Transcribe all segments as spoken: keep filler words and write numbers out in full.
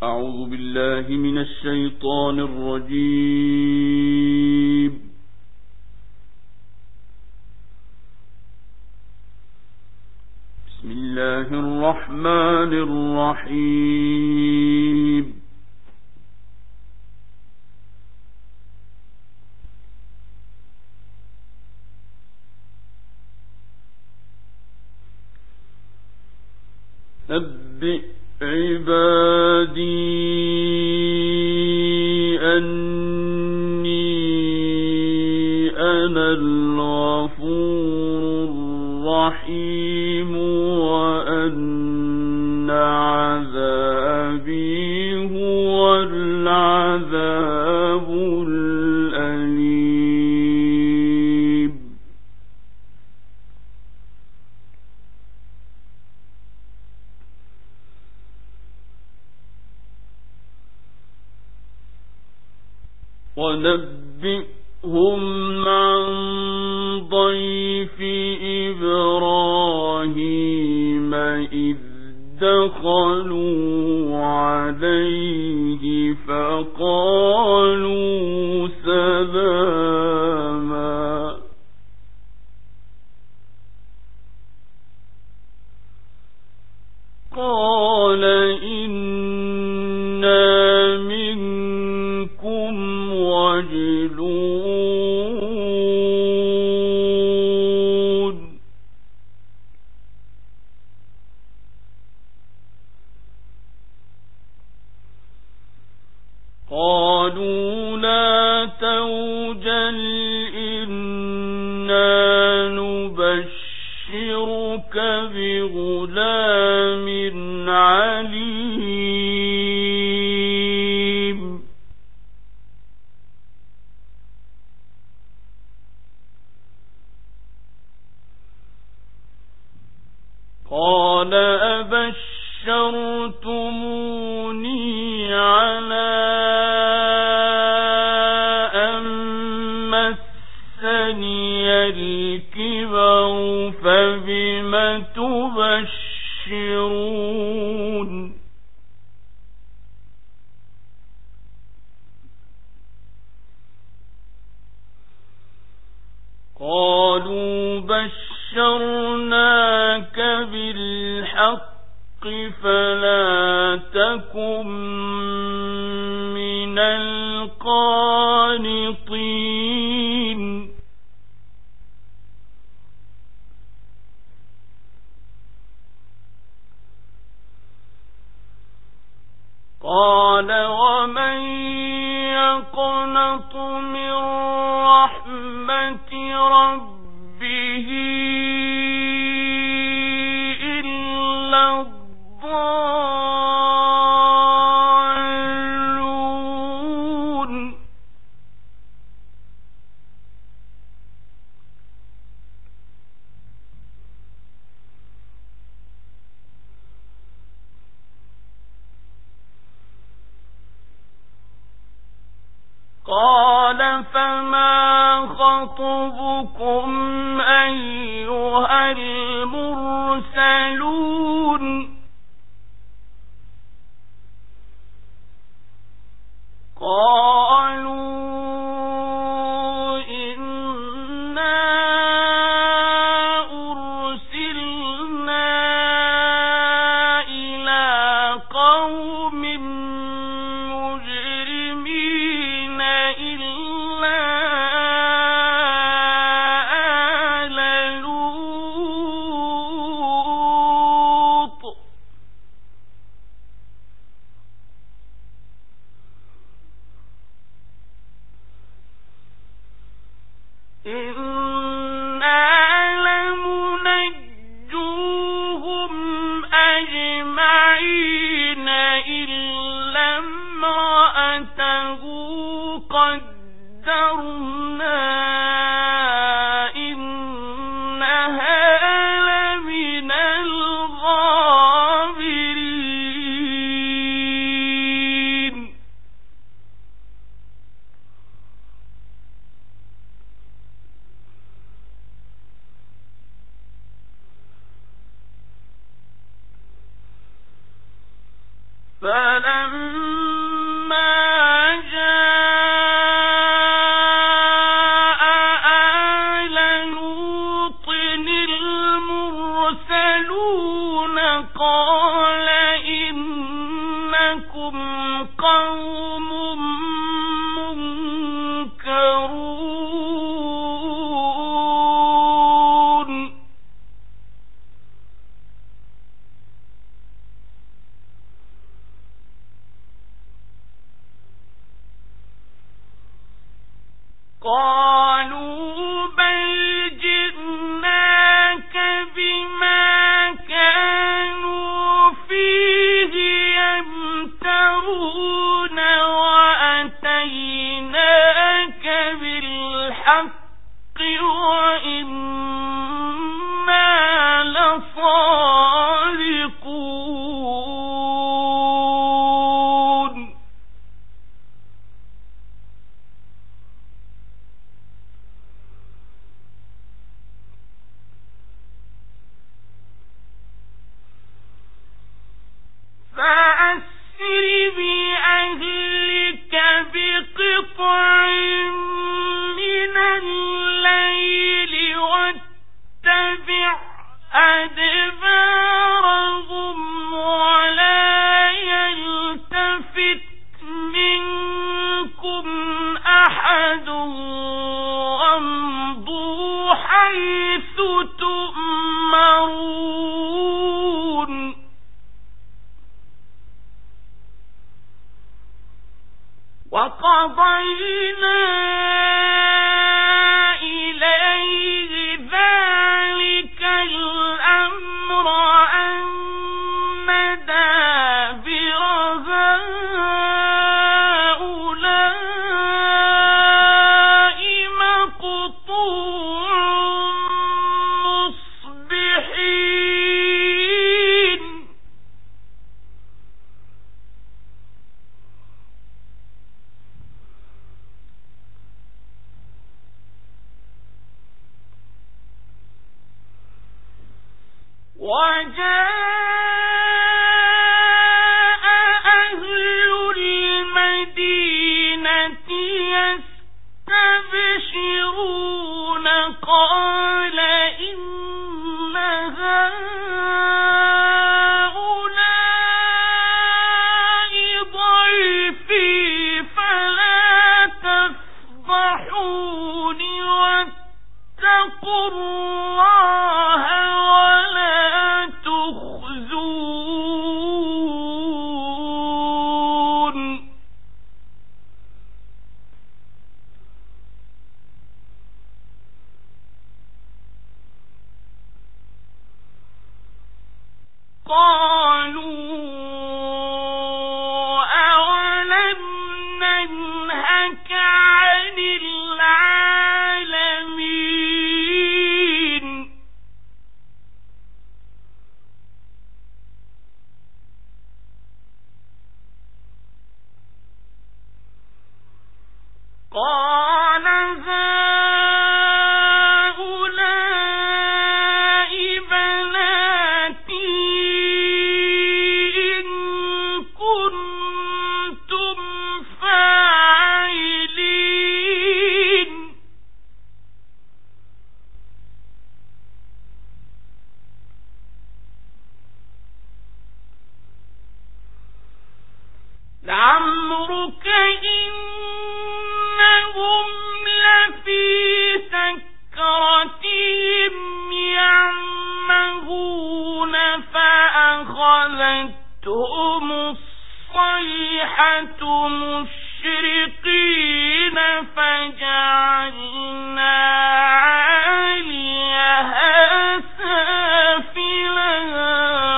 أعوذ بالله من الشيطان الرجيم. بسم الله الرحمن الرحيم. نبئ عبادي أني أنا الغفور الرحيم وأن عذابي هو العذاب الأليم. ونبئهم عن ضيف إبراهيم إذ دخلوا عليه فقالوا سلاما. قال إنا منكم وجلون. قالوا لا توجل إنا نبشرك بغلام عليم. قال أبشرتموني على أن مسني الكبر فبم تبشرون. قالوا بشرناك بالحق فلا تكن من القانطين. قال ومن يقنط من رحمة ربه إلا الضالون. قال فما خطبكم أيها المرسلون. قالوا إنا أرسلنا إلى قوم مجرمين إلا آل لوط. إنا لمنجوهم أجمعين إلا امرأته قدرنا إنها لمن الغابرين. فلما جاء آل لوط المرسلون قال إنكم قوم منكرون قالوا بل جئناك بما كانوا فيه يمترون وأتيناك بالحق وإنا لصادقون فأسر بأهلك بقطع من الليل واتبع أدبارهم ولا يلتفت منكم أحد وامضوا حيث تؤمرون وقضينا إليه ذلك الأمر أن دابر هؤلاء مقطوع مصبحين وجاء أهل المدينة يستبشرون قال إن هؤلاء ضيفي فلا تفضحوني واتقوا الله ولا تخزون قالوا أولم ننهك عن العالمين قال هؤلاء بناتي إن كنتم فاعلين لعمرك إنهم لفي سكرتهم يعمهون فأخذتهم الصيحة مشرقين فجعلنا عاليها سافلها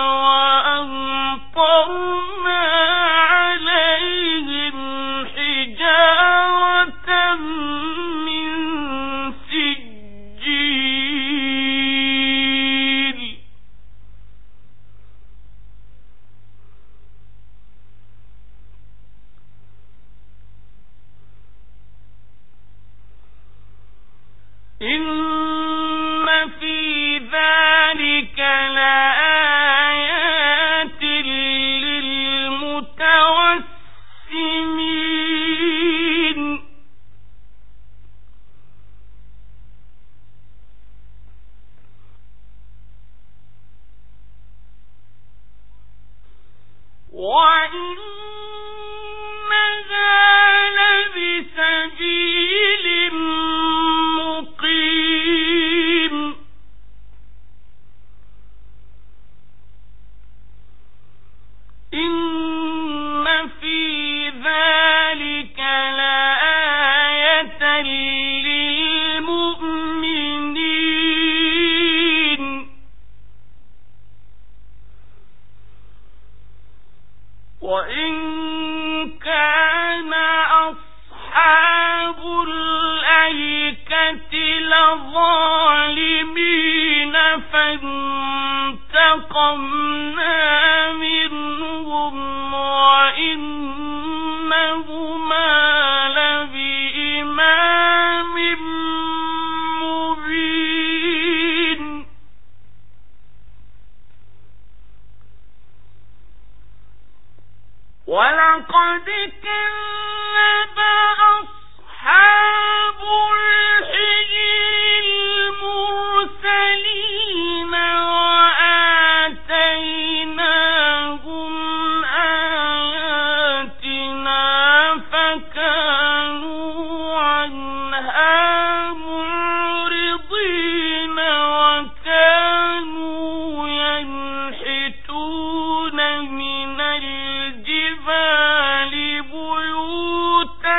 وأمطرنا عليهم حجارة من سجيل إن في ذلك لآيات للمتقين وإنها لبسبيل مقيم إن في ذلك لآية للمؤمنين وإن كان أصحاب الأيكة لظالمين فانتقمنا منهم وإنهما لبإمام مبين ولقد كذب أصحاب الحجر المرسلين وآتيناهم آياتنا فكانوا عنها معرضين وكانوا ينحتون من الجبال بيوتا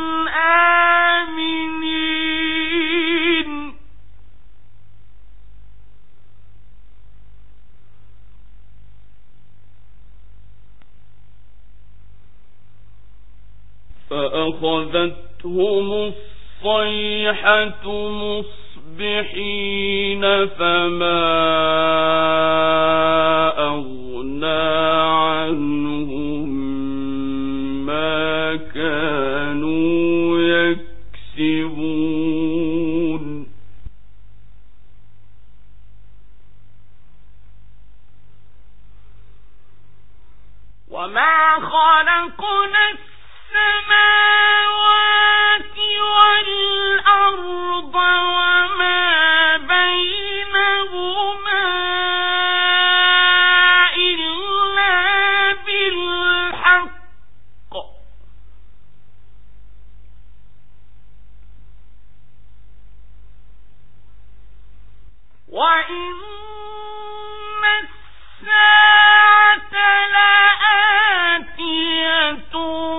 آمنين فأخذتهم الصيحة مصبحين فما أغنى عنهم ما كانوا يكسبون وما خلقنا السماوات والأرض وما بينهما إلا بالحق وإن الساعة لآتية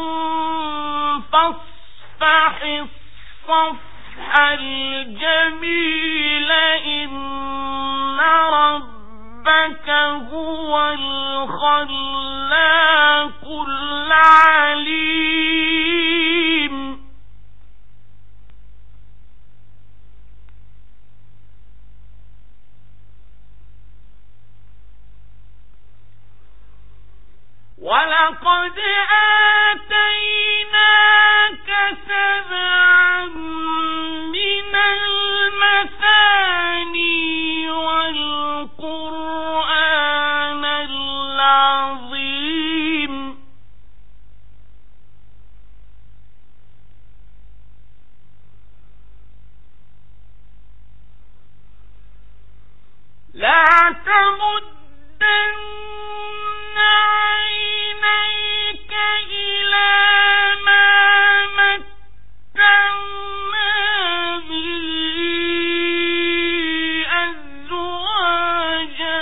فاصفح الصفح الجميل إن ربك هو الخلاق العليم ولقد آتيناك سبعا من المثاني والقرآن العظيم لا تمدن عينيك إلى ما متعنا به أزواجا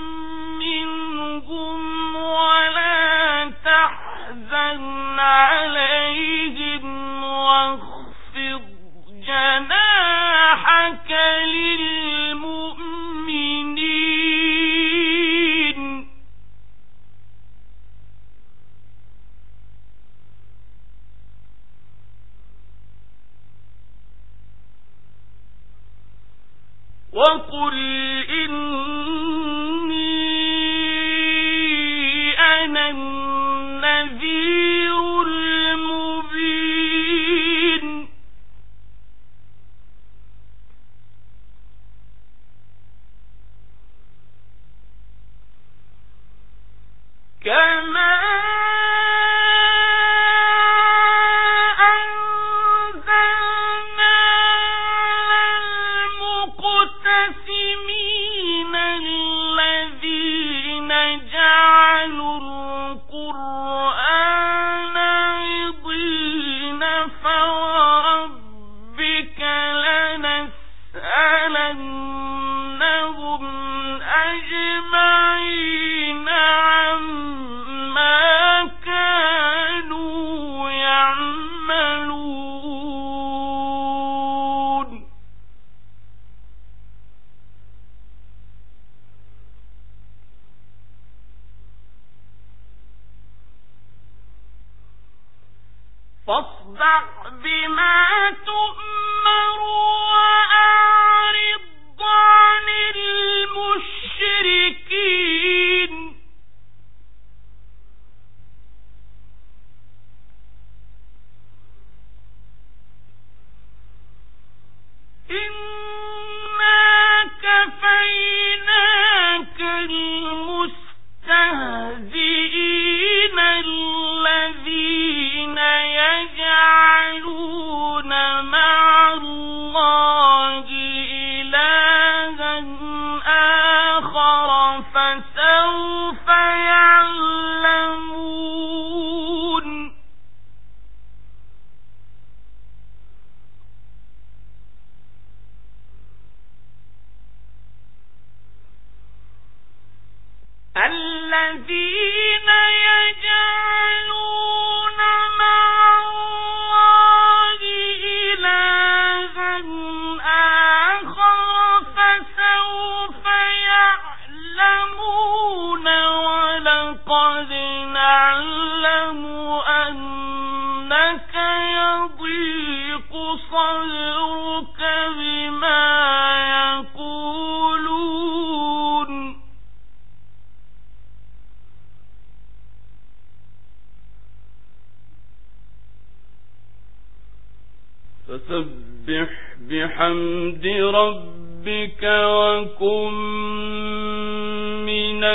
منهم ولا تحزن عليهم واخفض جناحك للمؤمنين وقل إني أنا النذير المبين كما الذين جعلوا فاصدع بما تؤمر وأعرض عن المشركين إنا كفيناك المستهزئين الذين يجعلون مع الله إلها آخر فسوف يعلمون الذين يجعلون مع الله إلها آخر فسوف يعلمون ولقد نعلم أنك يضيق صدرك بما يقولون فسبح بحمد ربك وكن من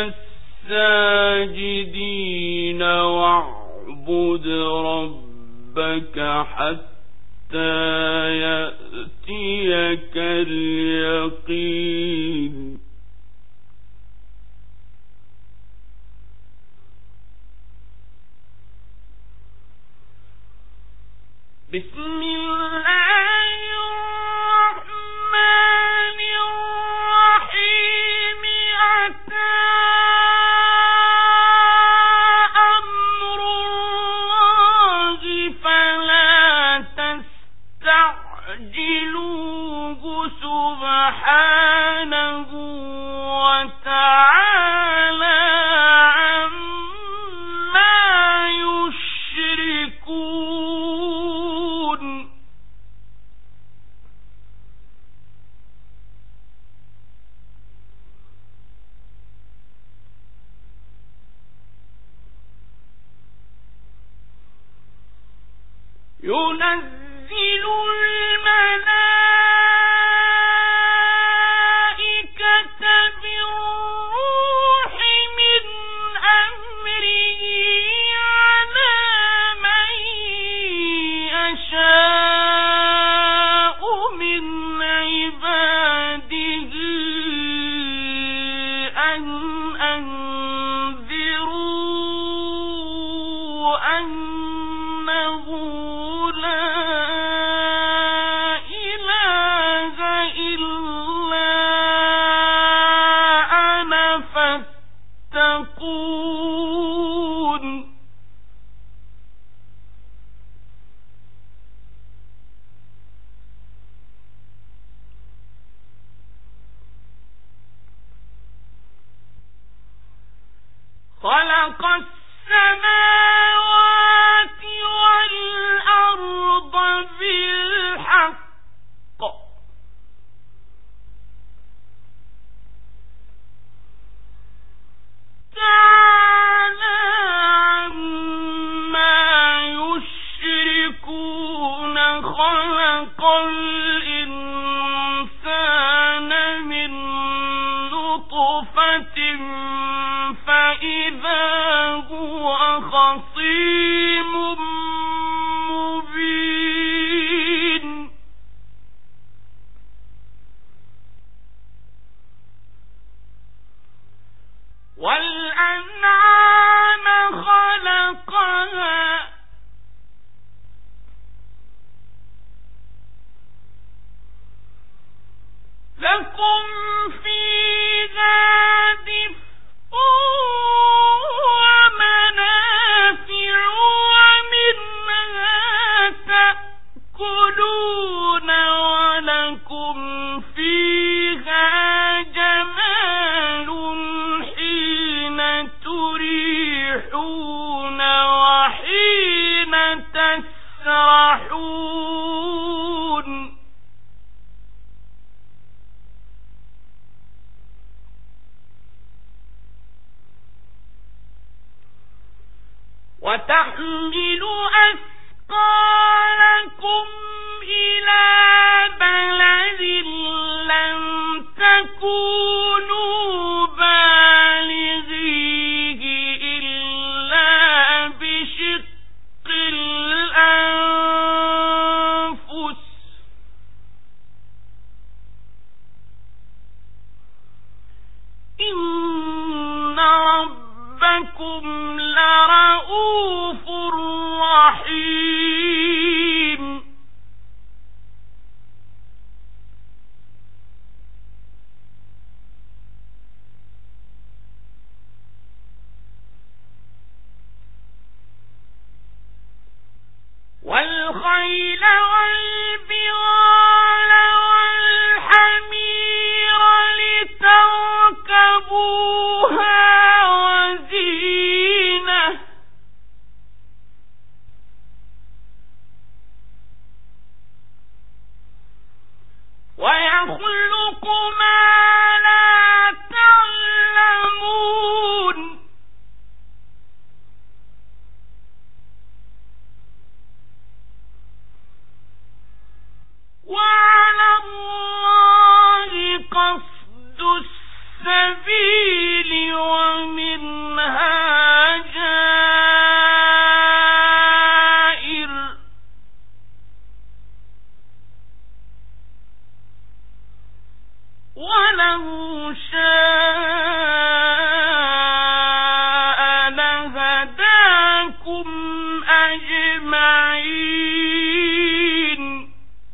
الساجدين واعبد ربك حتى يأتيك اليقين بسم الله الرحمن الرحيم أتى أمر الله فلا تستعجلوه سبحانه وتعالى عما يشركون ينزل الملائكة بالروح من أمره على من يشاء من عباده أن أنذروا أنه خلق السماوات والأرض بالحق تعالى عما يشركون خلق الإنسان من نطفة فإذا هو خصيم مبين والأنعام خلقها لكم فيها دفء ومنافع وتحمل أثقالكم إلى بلد لم تكونوا بالغيه إلا بشق الأنفس إن ربكم لرؤوف رحيم والخيل والبغال والحمير لتركبوها وزينة ويخلق ما لا تعلمون وعلى الله قصد السبيل ومنها جائر ولو شاء لهداكم أجمعين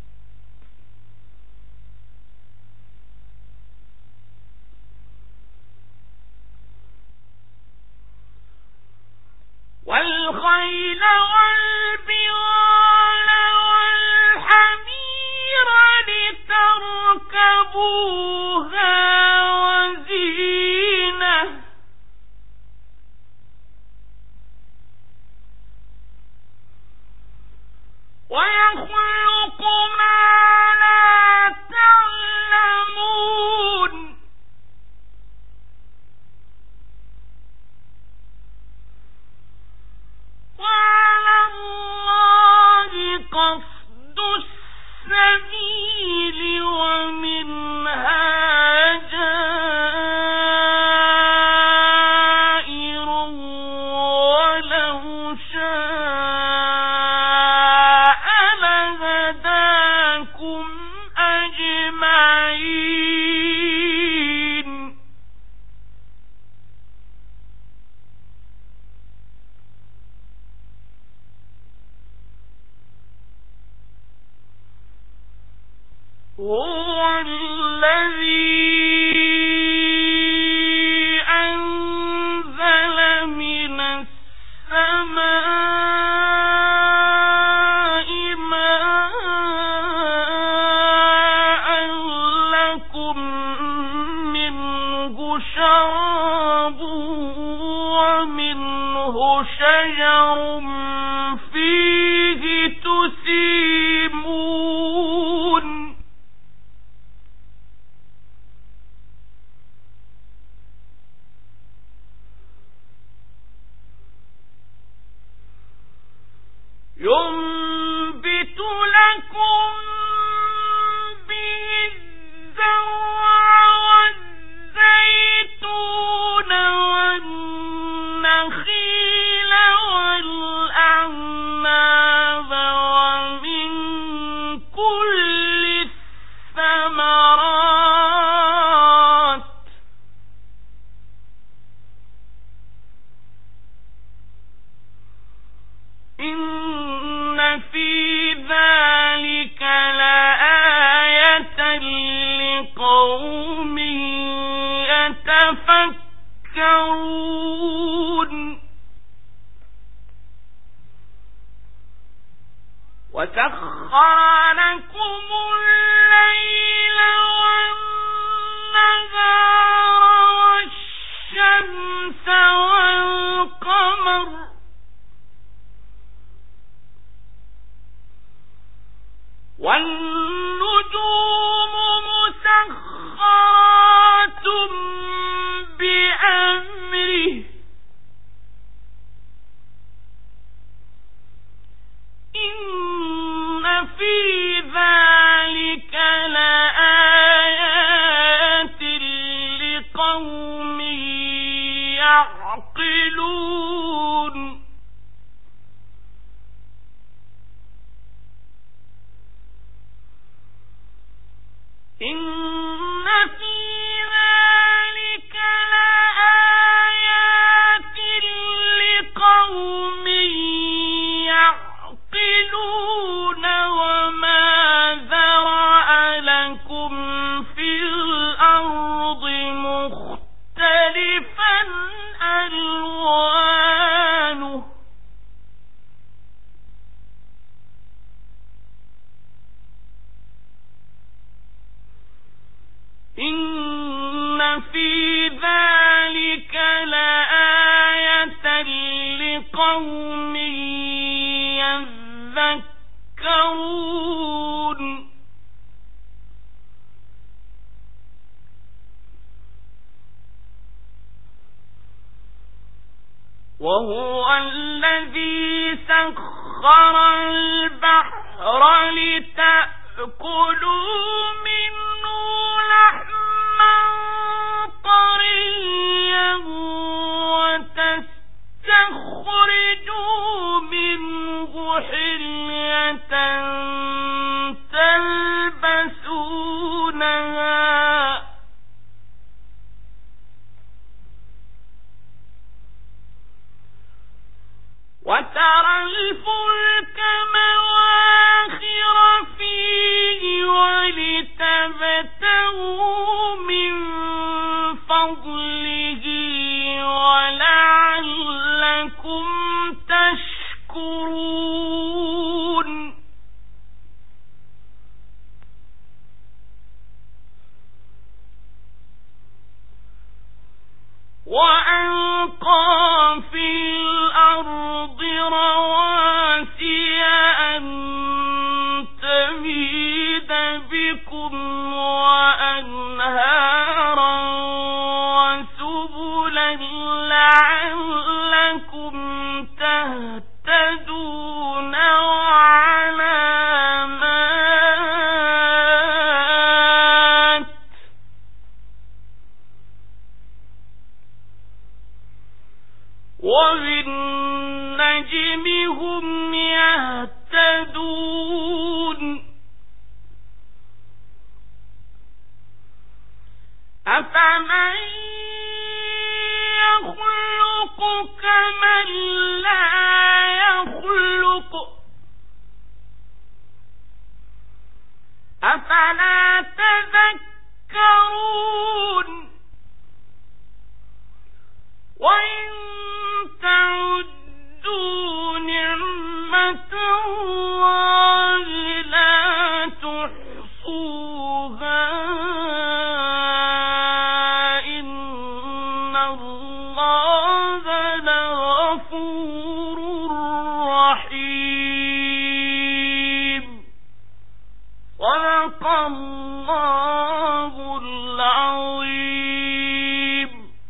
والخيل والبغال والحمير لتركبوها وزينة ويخلق ما لا تعلمون وعلى الله قصد السبيل ومنها جائر ولو شاء لهداكم أجمعين هو الذي أنزل من السماء ماء لكم منه شراب ومنه شجر فيه تسيمون ينبت لكم به الزرع والزيتون والنخيل والأعناب ومن كل الثمرات إن في ذلك لآية لقوم يتفكرون وسخر لكم الليل والنهار والشمس والقمر والنجوم مسخرات بأمره إن في ذلك لآيات لقوم يعقلون وما ذرأ لكم في الأرض مختلفا ألوانه إن في ذلك لآية لقوم يذكرون وهو الذي سخر البحر لتأكلوا منه لحما طريا وتستخرجوا منه حلية تلبسونها وترى الفلك مواخر فيه ولتبتغوا من فضله ولعلكم تشكرون وألقى في الأرض رواسي أن تميد بكم وأنهارا وسبلا لعلكم تهتدون وعلامات وبالنجم هم يهتدون أفمن يخلق كمن لا يخلق أفلا تذكرون وإن تعدوا نعمة الله لا تحصوها إن الله لغفور رحيم صدق الله